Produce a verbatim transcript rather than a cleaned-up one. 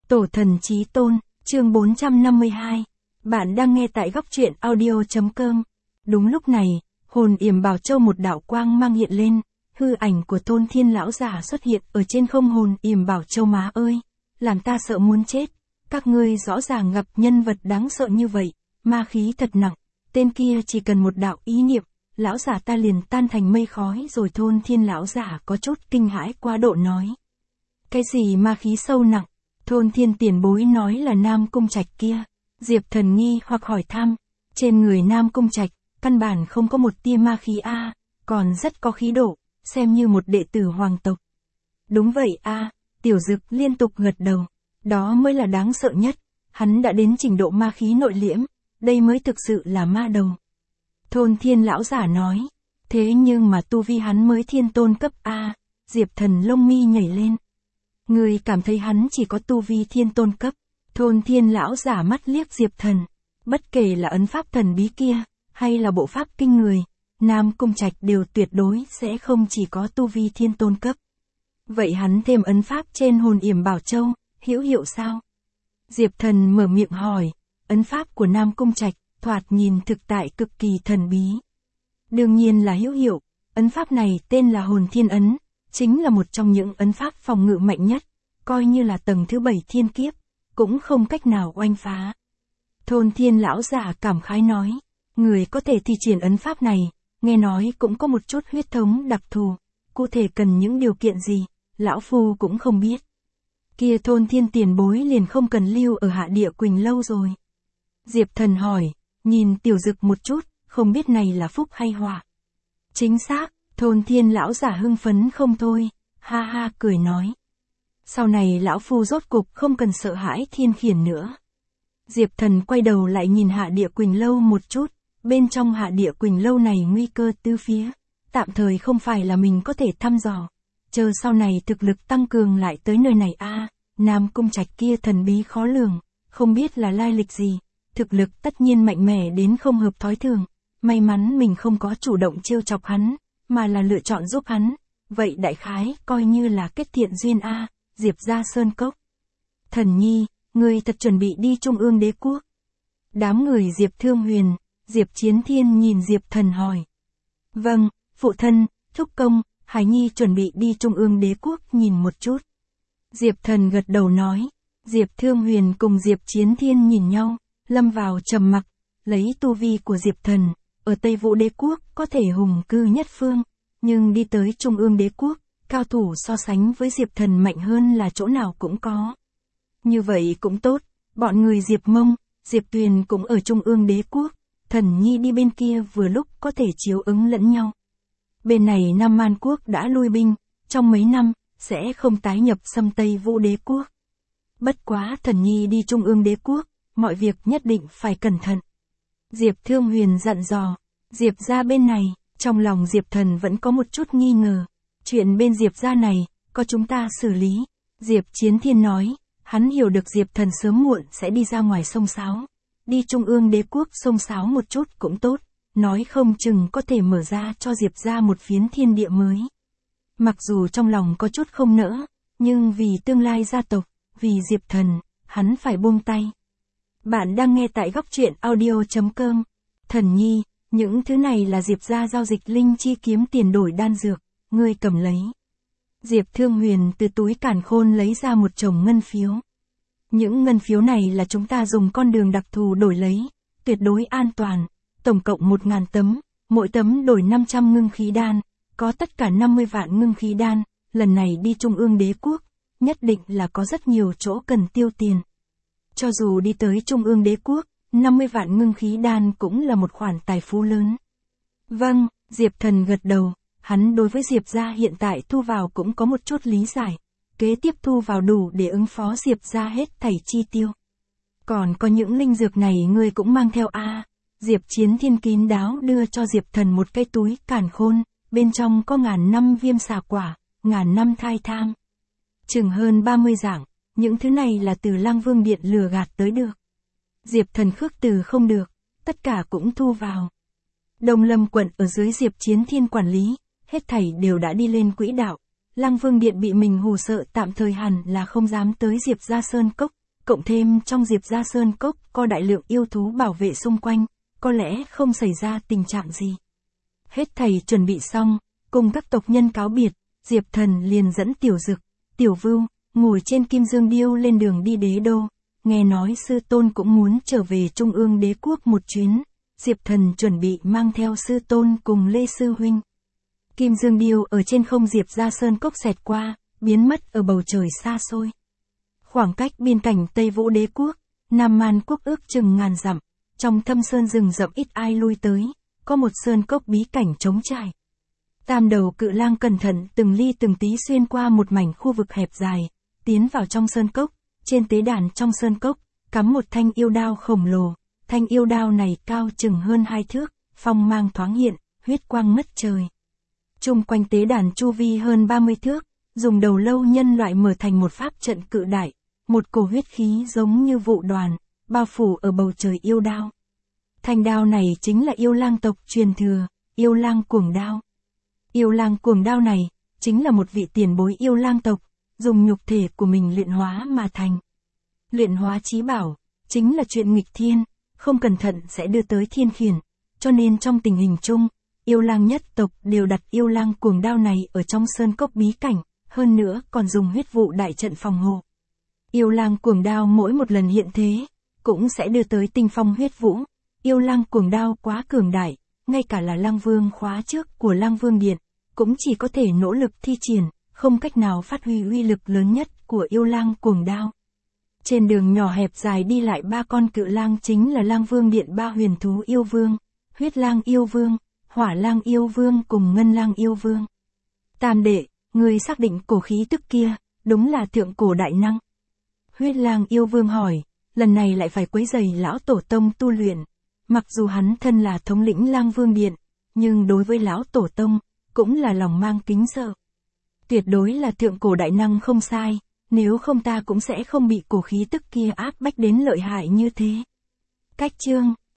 Tổ thần chí tôn, chương bốn trăm năm mươi hai. Bạn đang nghe tại góc truyện audio chấm com. Đúng lúc này, hồn yểm bảo châu một đạo quang mang hiện lên, hư ảnh của Tôn Thiên lão giả xuất hiện ở trên không hồn yểm bảo châu. Má ơi, làm ta sợ muốn chết. Các ngươi rõ ràng gặp nhân vật đáng sợ như vậy, ma khí thật nặng, tên kia chỉ cần một đạo ý niệm, lão giả ta liền tan thành mây khói rồi. Tôn Thiên lão giả có chút kinh hãi quá độ nói. Cái gì ma khí sâu nặng? Tôn Thiên tiền bối nói là Nam Cung Trạch kia. Diệp Thần nghi hoặc hỏi thăm, trên người Nam Cung Trạch, căn bản không có một tia ma khí a, còn rất có khí độ, xem như một đệ tử hoàng tộc. Đúng vậy a, Tiểu Dực liên tục gật đầu, đó mới là đáng sợ nhất, hắn đã đến trình độ ma khí nội liễm, đây mới thực sự là ma đầu. Tôn Thiên lão giả nói, thế nhưng mà tu vi hắn mới thiên tôn cấp a. Diệp Thần lông mi nhảy lên. Người cảm thấy hắn chỉ có tu vi thiên tôn cấp. Tôn Thiên lão giả mắt liếc Diệp Thần. Bất kể là ấn pháp thần bí kia, hay là bộ pháp kinh người, Nam Cung Trạch đều tuyệt đối sẽ không chỉ có tu vi thiên tôn cấp. Vậy hắn thêm ấn pháp trên hồn yểm bảo châu, hữu hiệu sao? Diệp Thần mở miệng hỏi, ấn pháp của Nam Cung Trạch, thoạt nhìn thực tại cực kỳ thần bí. Đương nhiên là hữu hiệu, ấn pháp này tên là hồn thiên ấn, chính là một trong những ấn pháp phòng ngự mạnh nhất, coi như là tầng thứ bảy thiên kiếp, cũng không cách nào oanh phá. Tôn Thiên lão giả cảm khái nói, người có thể thi triển ấn pháp này, nghe nói cũng có một chút huyết thống đặc thù, cụ thể cần những điều kiện gì, lão phu cũng không biết. Kia Tôn Thiên tiền bối liền không cần lưu ở Hạ Địa Quỳnh lâu rồi. Diệp Thần hỏi, nhìn Tiểu Dực một chút, không biết này là phúc hay họa. Chính xác, Tôn Thiên lão giả hưng phấn không thôi, ha ha cười nói. Sau này lão phu rốt cục không cần sợ hãi thiên khiển nữa. Diệp Thần quay đầu lại nhìn Hạ Địa Quỳnh lâu một chút, bên trong Hạ Địa Quỳnh lâu này nguy cơ tứ phía, tạm thời không phải là mình có thể thăm dò, chờ sau này thực lực tăng cường lại tới nơi này a. À, Nam Cung Trạch kia thần bí khó lường, không biết là lai lịch gì, thực lực tất nhiên mạnh mẽ đến không hợp thói thường, may mắn mình không có chủ động trêu chọc hắn, mà là lựa chọn giúp hắn, vậy đại khái coi như là kết thiện duyên a. À, Diệp gia sơn cốc. Thần nhi, người thật chuẩn bị đi Trung ương đế quốc. Đám người Diệp Thương Huyền, Diệp Chiến Thiên nhìn Diệp Thần hỏi. Vâng, phụ thân, thúc công, Hải Nhi chuẩn bị đi Trung ương đế quốc nhìn một chút. Diệp Thần gật đầu nói. Diệp Thương Huyền cùng Diệp Chiến Thiên nhìn nhau, lâm vào trầm mặc, lấy tu vi của Diệp Thần, ở Tây Vũ đế quốc có thể hùng cư nhất phương, nhưng đi tới Trung ương đế quốc, cao thủ so sánh với Diệp Thần mạnh hơn là chỗ nào cũng có. Như vậy cũng tốt, bọn người Diệp Mông, Diệp Tuyền cũng ở Trung ương đế quốc, Thần Nhi đi bên kia vừa lúc có thể chiếu ứng lẫn nhau. Bên này Nam Man quốc đã lui binh, trong mấy năm, sẽ không tái nhập xâm Tây Vũ đế quốc. Bất quá Thần Nhi đi Trung ương đế quốc, mọi việc nhất định phải cẩn thận. Diệp Thương Huyền dặn dò, Diệp gia bên này, trong lòng Diệp Thần vẫn có một chút nghi ngờ. Chuyện bên Diệp gia này, có chúng ta xử lý. Diệp Chiến Thiên nói, hắn hiểu được Diệp Thần sớm muộn sẽ đi ra ngoài sông sáo. Đi Trung ương đế quốc sông sáo một chút cũng tốt, nói không chừng có thể mở ra cho Diệp gia một phiến thiên địa mới. Mặc dù trong lòng có chút không nỡ, nhưng vì tương lai gia tộc, vì Diệp Thần, hắn phải buông tay. Bạn đang nghe tại góc truyện audio chấm com. Thần Nhi, những thứ này là Diệp gia giao dịch linh chi kiếm tiền đổi đan dược, ngươi cầm lấy. Diệp Thương Huyền từ túi càn khôn lấy ra một chồng ngân phiếu. Những ngân phiếu này là chúng ta dùng con đường đặc thù đổi lấy, tuyệt đối an toàn, tổng cộng một ngàn tấm, mỗi tấm đổi năm trăm ngưng khí đan, có tất cả năm mươi vạn ngưng khí đan, lần này đi Trung ương đế quốc, nhất định là có rất nhiều chỗ cần tiêu tiền. Cho dù đi tới Trung ương đế quốc, năm mươi vạn ngưng khí đan cũng là một khoản tài phú lớn. Vâng, Diệp Thần gật đầu. Hắn đối với Diệp gia hiện tại thu vào cũng có một chút lý giải, kế tiếp thu vào đủ để ứng phó Diệp gia hết thảy chi tiêu. Còn có những linh dược này ngươi cũng mang theo a. À, Diệp Chiến Thiên kín đáo đưa cho Diệp Thần một cái túi càn khôn, bên trong có ngàn năm viêm xà quả, ngàn năm thai tham. Chừng hơn ba mươi dạng, những thứ này là từ Lăng Vương Điện lừa gạt tới được. Diệp Thần khước từ không được, tất cả cũng thu vào. Đông Lâm quận ở dưới Diệp Chiến Thiên quản lý, hết thảy đều đã đi lên quỹ đạo. Lăng Vương Điện bị mình hù sợ tạm thời hẳn là không dám tới Diệp gia sơn cốc, cộng thêm trong Diệp Gia Sơn Cốc có đại lượng yêu thú bảo vệ xung quanh, có lẽ không xảy ra tình trạng gì. Hết thầy chuẩn bị xong, cùng các tộc nhân cáo biệt, Diệp Thần liền dẫn Tiểu Dực, Tiểu Vưu, ngồi trên Kim Dương Điêu lên đường đi đế đô. Nghe nói sư tôn cũng muốn trở về Trung ương đế quốc một chuyến, Diệp Thần chuẩn bị mang theo sư tôn cùng Lê Sư Huynh. Kim Dương Điêu ở trên không Diệp Gia Sơn Cốc xẹt qua, biến mất ở bầu trời xa xôi. Khoảng cách biên cảnh Tây Vũ đế quốc, Nam Man quốc ước chừng ngàn dặm, trong thâm sơn rừng rậm ít ai lui tới, có một sơn cốc bí cảnh trống trải. Tam đầu cự lang cẩn thận từng ly từng tí xuyên qua một mảnh khu vực hẹp dài, tiến vào trong sơn cốc, trên tế đàn trong sơn cốc, cắm một thanh yêu đao khổng lồ, thanh yêu đao này cao chừng hơn hai thước, phong mang thoáng hiện, huyết quang ngất trời. Chung quanh tế đàn chu vi hơn ba mươi thước, dùng đầu lâu nhân loại mở thành một pháp trận cự đại, một cổ huyết khí giống như vụ đoàn, bao phủ ở bầu trời yêu đao. Thanh đao này chính là yêu lang tộc truyền thừa, yêu lang cuồng đao. Yêu lang cuồng đao này, chính là một vị tiền bối yêu lang tộc, dùng nhục thể của mình luyện hóa mà thành. Luyện hóa chí bảo, chính là chuyện nghịch thiên, không cẩn thận sẽ đưa tới thiên khiển, cho nên trong tình hình chung, yêu lang nhất tộc đều đặt yêu lang cuồng đao này ở trong sơn cốc bí cảnh, hơn nữa còn dùng huyết vụ đại trận phòng hộ. Yêu lang cuồng đao mỗi một lần hiện thế, cũng sẽ đưa tới tinh phong huyết vũ. Yêu lang cuồng đao quá cường đại, ngay cả là lang vương khóa trước của lang vương điện, cũng chỉ có thể nỗ lực thi triển, không cách nào phát huy uy lực lớn nhất của yêu lang cuồng đao. Trên đường nhỏ hẹp dài đi lại ba con cự lang chính là lang vương điện ba huyền thú yêu vương, huyết lang yêu vương, hỏa lang yêu vương cùng ngân lang yêu vương. Tam đệ, người xác định cổ khí tức kia, đúng là thượng cổ đại năng. Huyết lang yêu vương hỏi, lần này lại phải quấy rầy lão tổ tông tu luyện. Mặc dù hắn thân là thống lĩnh lang vương điện, nhưng đối với lão tổ tông, cũng là lòng mang kính sợ. Tuyệt đối là thượng cổ đại năng không sai, nếu không ta cũng sẽ không bị cổ khí tức kia áp bách đến lợi hại như thế. Cách chương